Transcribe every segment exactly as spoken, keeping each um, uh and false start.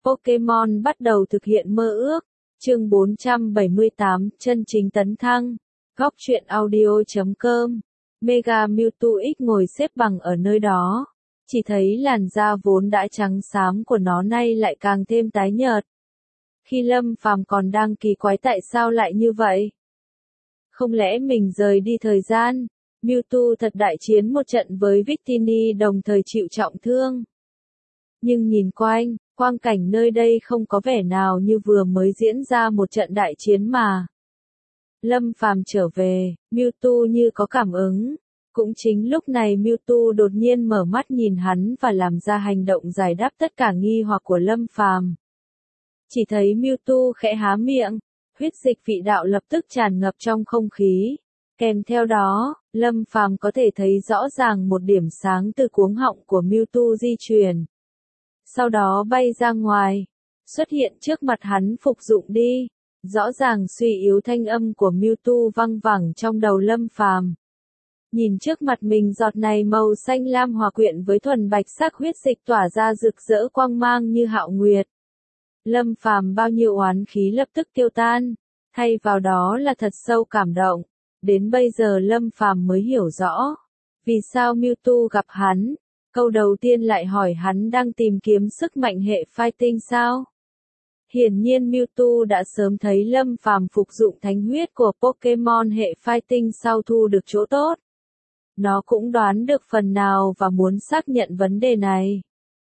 Pokemon bắt đầu thực hiện mơ ước. Chương bốn trăm bảy mươi tám, chân chính tấn thăng. Góc truyện audio chấm com. Mega Mewtwo X ngồi xếp bằng ở nơi đó. Chỉ thấy làn da vốn đã trắng xám của nó nay lại càng thêm tái nhợt. Khi Lâm Phàm còn đang kỳ quái tại sao lại như vậy. Không lẽ mình rời đi thời gian, Mewtwo thật đại chiến một trận với Victini đồng thời chịu trọng thương. Nhưng nhìn quanh, quang cảnh nơi đây không có vẻ nào như vừa mới diễn ra một trận đại chiến mà. Lâm Phàm trở về, Mewtwo như có cảm ứng. Cũng chính lúc này Mewtwo đột nhiên mở mắt nhìn hắn và làm ra hành động giải đáp tất cả nghi hoặc của Lâm Phàm. Chỉ thấy Mewtwo khẽ há miệng, huyết dịch vị đạo lập tức tràn ngập trong không khí. Kèm theo đó, Lâm Phàm có thể thấy rõ ràng một điểm sáng từ cuống họng của Mewtwo di chuyển. Sau đó bay ra ngoài, xuất hiện trước mặt hắn phục dụng đi. Rõ ràng suy yếu thanh âm của Mewtwo văng vẳng trong đầu Lâm Phàm. Nhìn trước mặt mình giọt này màu xanh lam hòa quyện với thuần bạch sắc huyết dịch tỏa ra rực rỡ quang mang như hạo nguyệt. Lâm Phàm bao nhiêu oán khí lập tức tiêu tan, thay vào đó là thật sâu cảm động. Đến bây giờ Lâm Phàm mới hiểu rõ, vì sao Mewtwo gặp hắn, câu đầu tiên lại hỏi hắn đang tìm kiếm sức mạnh hệ fighting sao? Hiển nhiên Mewtwo đã sớm thấy Lâm Phàm phục dụng thánh huyết của Pokemon hệ fighting sau thu được chỗ tốt. Nó cũng đoán được phần nào và muốn xác nhận vấn đề này.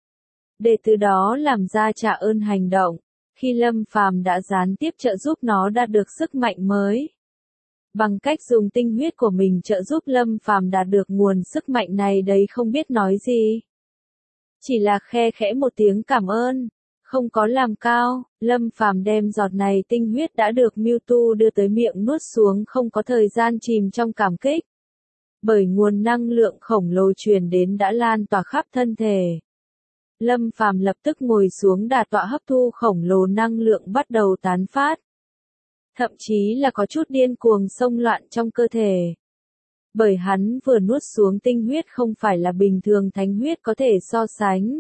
Để từ đó làm ra trả ơn hành động, khi Lâm Phàm đã gián tiếp trợ giúp nó đạt được sức mạnh mới. Bằng cách dùng tinh huyết của mình trợ giúp Lâm Phàm đạt được nguồn sức mạnh này đấy không biết nói gì. Chỉ là khe khẽ một tiếng cảm ơn, không có làm cao, Lâm Phàm đem giọt này tinh huyết đã được Mewtwo đưa tới miệng nuốt xuống không có thời gian chìm trong cảm kích. Bởi nguồn năng lượng khổng lồ truyền đến đã lan tỏa khắp thân thể. Lâm Phàm lập tức ngồi xuống đả tọa hấp thu khổng lồ năng lượng bắt đầu tán phát. Thậm chí là có chút điên cuồng xông loạn trong cơ thể. Bởi hắn vừa nuốt xuống tinh huyết không phải là bình thường thánh huyết có thể so sánh.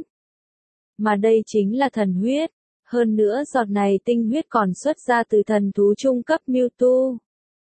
Mà đây chính là thần huyết. Hơn nữa giọt này tinh huyết còn xuất ra từ thần thú trung cấp Mewtwo.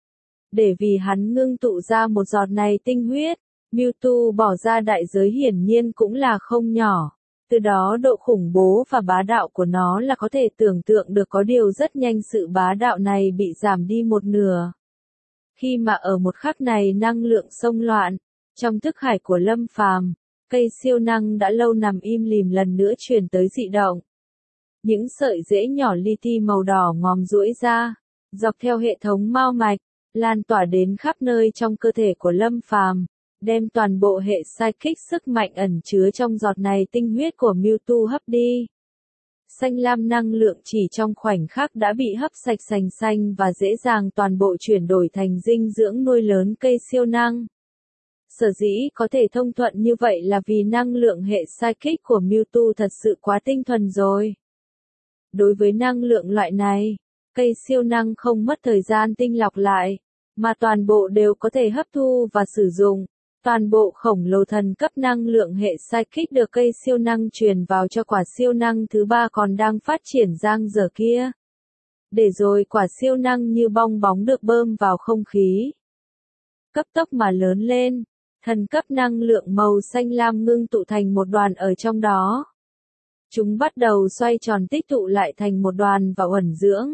Để vì hắn ngưng tụ ra một giọt này tinh huyết, Mewtwo bỏ ra đại giới hiển nhiên cũng là không nhỏ. Từ đó độ khủng bố và bá đạo của nó là có thể tưởng tượng được, có điều rất nhanh sự bá đạo này bị giảm đi một nửa. Khi mà ở một khắc này năng lượng xông loạn, trong thức hải của Lâm Phàm, cây siêu năng đã lâu nằm im lìm lần nữa truyền tới dị động. Những sợi rễ nhỏ li ti màu đỏ ngòm duỗi ra, dọc theo hệ thống mao mạch, lan tỏa đến khắp nơi trong cơ thể của Lâm Phàm, đem toàn bộ hệ psychic sức mạnh ẩn chứa trong giọt này tinh huyết của Mewtwo hấp đi. Xanh lam năng lượng chỉ trong khoảnh khắc đã bị hấp sạch sành xanh và dễ dàng toàn bộ chuyển đổi thành dinh dưỡng nuôi lớn cây siêu năng. Sở dĩ có thể thông thuận như vậy là vì năng lượng hệ psychic của Mewtwo thật sự quá tinh thuần rồi. Đối với năng lượng loại này, cây siêu năng không mất thời gian tinh lọc lại, mà toàn bộ đều có thể hấp thu và sử dụng. Toàn bộ khổng lồ thần cấp năng lượng hệ psychic được cây siêu năng truyền vào cho quả siêu năng thứ ba còn đang phát triển dang dở kia. Để rồi quả siêu năng như bong bóng được bơm vào không khí. Cấp tốc mà lớn lên, thần cấp năng lượng màu xanh lam ngưng tụ thành một đoàn ở trong đó. Chúng bắt đầu xoay tròn tích tụ lại thành một đoàn và uẩn dưỡng.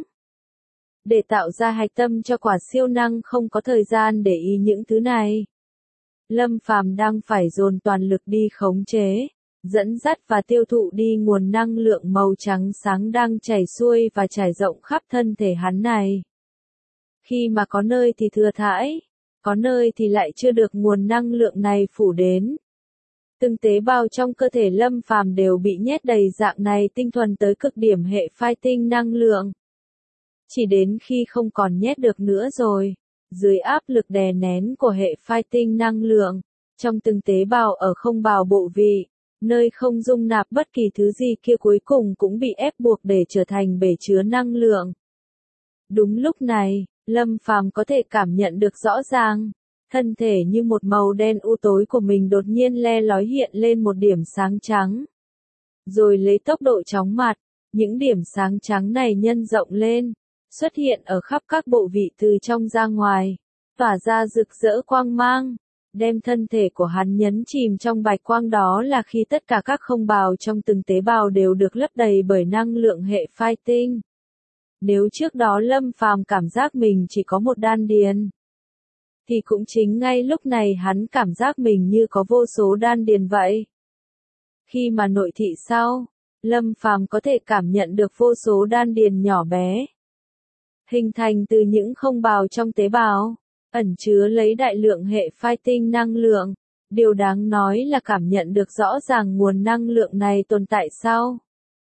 Để tạo ra hạch tâm cho quả siêu năng không có thời gian để ý những thứ này. Lâm Phàm đang phải dồn toàn lực đi khống chế, dẫn dắt và tiêu thụ đi nguồn năng lượng màu trắng sáng đang chảy xuôi và trải rộng khắp thân thể hắn này. Khi mà có nơi thì thừa thãi, có nơi thì lại chưa được nguồn năng lượng này phủ đến. Từng tế bào trong cơ thể Lâm Phàm đều bị nhét đầy dạng này tinh thuần tới cực điểm hệ fighting năng lượng. Chỉ đến khi không còn nhét được nữa rồi. Dưới áp lực đè nén của hệ fighting năng lượng, trong từng tế bào ở không bào bộ vị, nơi không dung nạp bất kỳ thứ gì kia cuối cùng cũng bị ép buộc để trở thành bể chứa năng lượng. Đúng lúc này, Lâm Phàm có thể cảm nhận được rõ ràng, thân thể như một màu đen u tối của mình đột nhiên le lói hiện lên một điểm sáng trắng. Rồi lấy tốc độ chóng mặt, Những điểm sáng trắng này nhân rộng lên, xuất hiện ở khắp các bộ vị từ trong ra ngoài, tỏa ra rực rỡ quang mang, đem thân thể của hắn nhấn chìm trong bạch quang. Đó là khi tất cả các không bào trong từng tế bào đều được lấp đầy bởi năng lượng hệ phai tinh. Nếu trước đó Lâm Phàm cảm giác mình chỉ có một đan điền, thì cũng chính ngay lúc này hắn cảm giác mình như có vô số đan điền vậy. Khi mà nội thị sau, Lâm Phàm có thể cảm nhận được vô số đan điền nhỏ bé, hình thành từ những không bào trong tế bào, ẩn chứa lấy đại lượng hệ phai tinh năng lượng. Điều đáng nói là cảm nhận được rõ ràng nguồn năng lượng này tồn tại sau,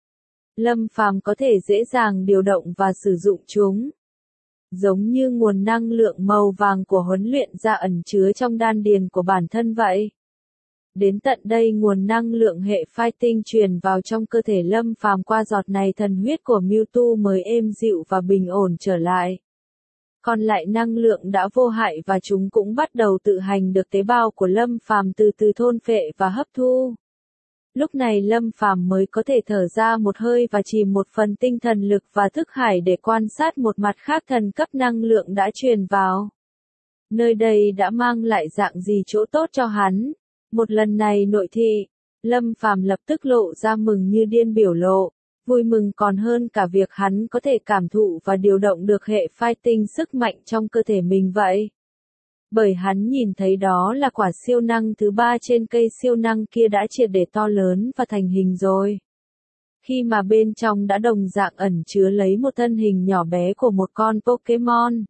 Lâm Phàm có thể dễ dàng điều động và sử dụng chúng. Giống như nguồn năng lượng màu vàng của huấn luyện ra ẩn chứa trong đan điền của bản thân vậy. Đến tận đây nguồn năng lượng hệ phai tinh truyền vào trong cơ thể Lâm Phàm qua giọt này thần huyết của Mewtwo mới êm dịu và bình ổn trở lại. Còn lại năng lượng đã vô hại và chúng cũng bắt đầu tự hành được tế bào của Lâm Phàm từ từ thôn phệ và hấp thu. Lúc này Lâm Phàm mới có thể thở ra một hơi và chìm một phần tinh thần lực và thức hải để quan sát một mặt khác thần cấp năng lượng đã truyền vào. Nơi đây đã mang lại dạng gì chỗ tốt cho hắn. Một lần này nội thị, Lâm Phàm lập tức lộ ra mừng như điên biểu lộ, vui mừng còn hơn cả việc hắn có thể cảm thụ và điều động được hệ phai tinh sức mạnh trong cơ thể mình vậy. Bởi hắn nhìn thấy đó là quả siêu năng thứ ba trên cây siêu năng kia đã triệt để to lớn và thành hình rồi. Khi mà bên trong đã đồng dạng ẩn chứa lấy một thân hình nhỏ bé của một con Pokémon.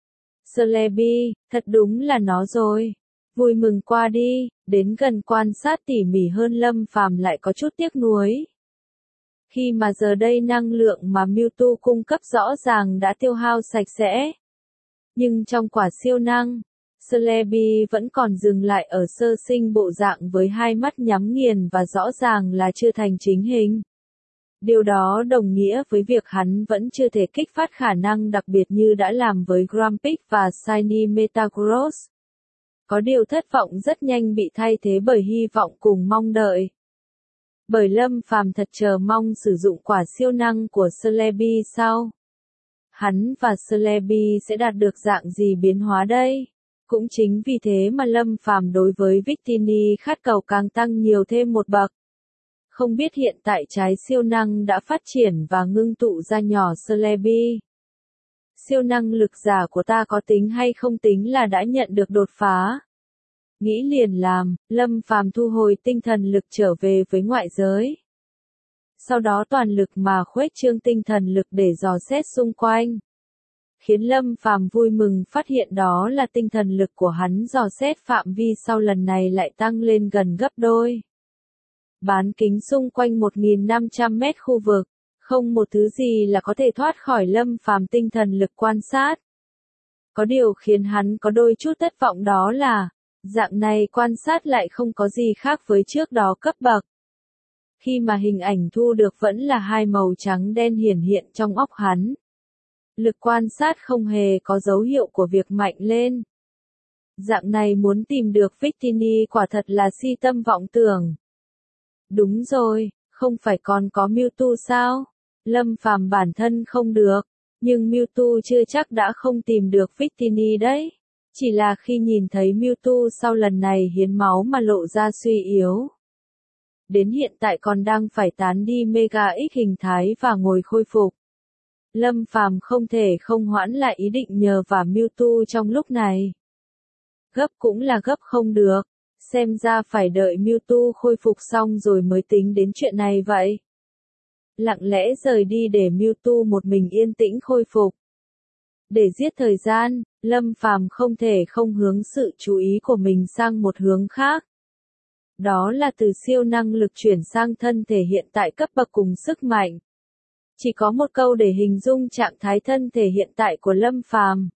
Celebi, thật đúng là nó rồi. Vui mừng qua đi, đến gần quan sát tỉ mỉ hơn Lâm Phàm lại có chút tiếc nuối. Khi mà giờ đây năng lượng mà Mewtwo cung cấp rõ ràng đã tiêu hao sạch sẽ. Nhưng trong quả siêu năng, Celebi vẫn còn dừng lại ở sơ sinh bộ dạng với hai mắt nhắm nghiền và rõ ràng là chưa thành chính hình. Điều đó đồng nghĩa với việc hắn vẫn chưa thể kích phát khả năng đặc biệt như đã làm với Grumpig và Shiny Metagross. Có điều thất vọng rất nhanh bị thay thế bởi hy vọng cùng mong đợi. Bởi Lâm Phàm thật chờ mong sử dụng quả siêu năng của Celebi sau. Hắn và Celebi sẽ đạt được dạng gì biến hóa đây? Cũng chính vì thế mà Lâm Phàm đối với Victini khát cầu càng tăng nhiều thêm một bậc. Không biết hiện tại trái siêu năng đã phát triển và ngưng tụ ra nhỏ Celebi. Siêu năng lực giả của ta có tính hay không tính là đã nhận được đột phá. Nghĩ liền làm, Lâm Phàm thu hồi tinh thần lực trở về với ngoại giới. Sau đó toàn lực mà khuếch trương tinh thần lực để dò xét xung quanh. Khiến Lâm Phàm vui mừng phát hiện đó là tinh thần lực của hắn dò xét phạm vi sau lần này lại tăng lên gần gấp đôi. Bán kính xung quanh một nghìn năm trăm mét khu vực, không một thứ gì là có thể thoát khỏi Lâm Phàm tinh thần lực quan sát. Có điều khiến hắn có đôi chút thất vọng đó là, dạng này quan sát lại không có gì khác với trước đó cấp bậc. Khi mà hình ảnh thu được vẫn là hai màu trắng đen hiển hiện trong óc hắn. Lực quan sát không hề có dấu hiệu của việc mạnh lên. Dạng này muốn tìm được Victini quả thật là si tâm vọng tưởng. Đúng rồi, không phải còn có Mewtwo sao? Lâm Phàm bản thân không được, nhưng Mewtwo chưa chắc đã không tìm được Victini đấy. Chỉ là khi nhìn thấy Mewtwo sau lần này hiến máu mà lộ ra suy yếu. Đến hiện tại còn đang phải tán đi Mega X hình thái và ngồi khôi phục. Lâm Phàm không thể không hoãn lại ý định nhờ vả Mewtwo trong lúc này. Gấp cũng là gấp không được, xem ra phải đợi Mewtwo khôi phục xong rồi mới tính đến chuyện này vậy. Lặng lẽ rời đi để Mewtwo một mình yên tĩnh khôi phục. Để giết thời gian, Lâm Phàm không thể không hướng sự chú ý của mình sang một hướng khác. Đó là từ siêu năng lực chuyển sang thân thể hiện tại cấp bậc cùng sức mạnh. Chỉ có một câu để hình dung trạng thái thân thể hiện tại của Lâm Phàm.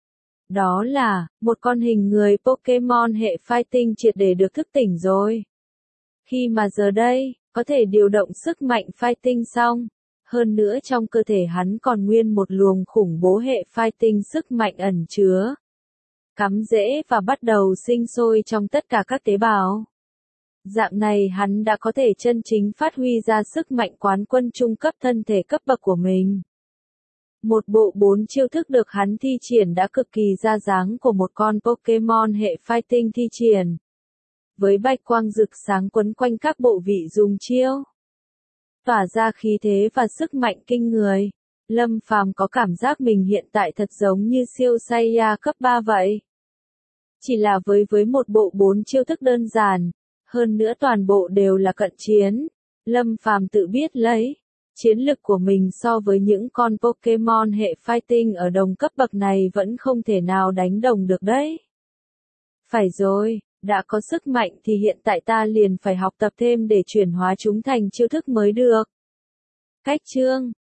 Đó là, một con hình người Pokémon hệ phai tinh triệt để được thức tỉnh rồi. Khi mà giờ đây, có thể điều động sức mạnh phai tinh xong. Hơn nữa trong cơ thể hắn còn nguyên một luồng khủng bố hệ phai tinh sức mạnh ẩn chứa. Cắm rễ và bắt đầu sinh sôi trong tất cả các tế bào. Dạng này hắn đã có thể chân chính phát huy ra sức mạnh quán quân trung cấp thân thể cấp bậc của mình. Một bộ bốn chiêu thức được hắn thi triển đã cực kỳ ra dáng của một con Pokemon hệ fighting thi triển. Với bạch quang rực sáng quấn quanh các bộ vị dùng chiêu, tỏa ra khí thế và sức mạnh kinh người. Lâm Phàm có cảm giác mình hiện tại thật giống như siêu Saiya cấp ba vậy. Chỉ là với với một bộ bốn chiêu thức đơn giản, hơn nữa toàn bộ đều là cận chiến, Lâm Phàm tự biết lấy chiến lực của mình so với những con Pokemon hệ fighting ở đồng cấp bậc này vẫn không thể nào đánh đồng được đấy. Phải rồi, đã có sức mạnh thì hiện tại ta liền phải học tập thêm để chuyển hóa chúng thành chiêu thức mới được. Cách chương